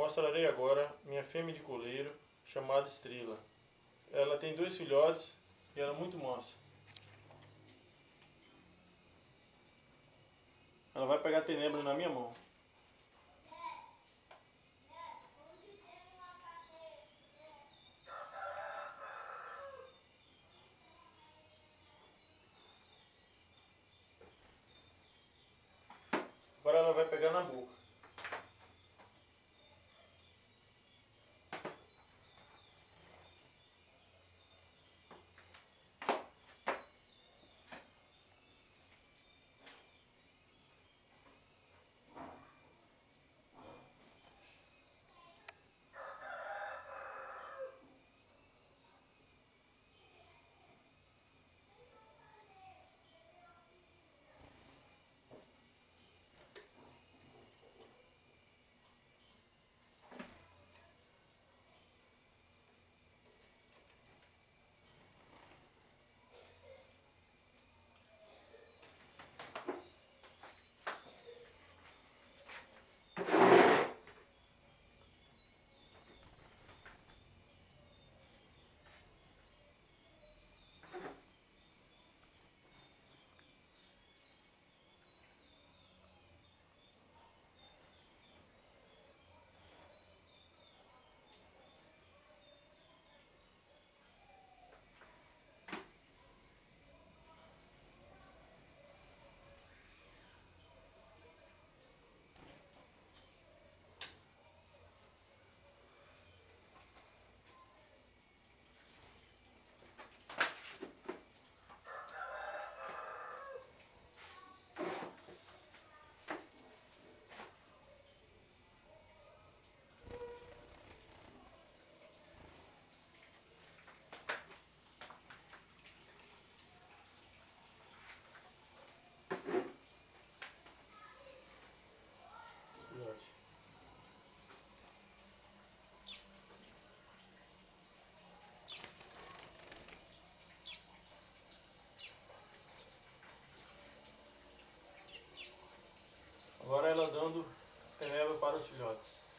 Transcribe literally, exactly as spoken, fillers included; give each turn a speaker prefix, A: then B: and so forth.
A: Mostrarei agora minha fêmea de coleiro, chamada Estrela. Ela tem dois filhotes e ela é muito mansa. Ela vai pegar tenebra na minha mão. Agora ela vai pegar na boca. Agora ela dando tenebra para os filhotes.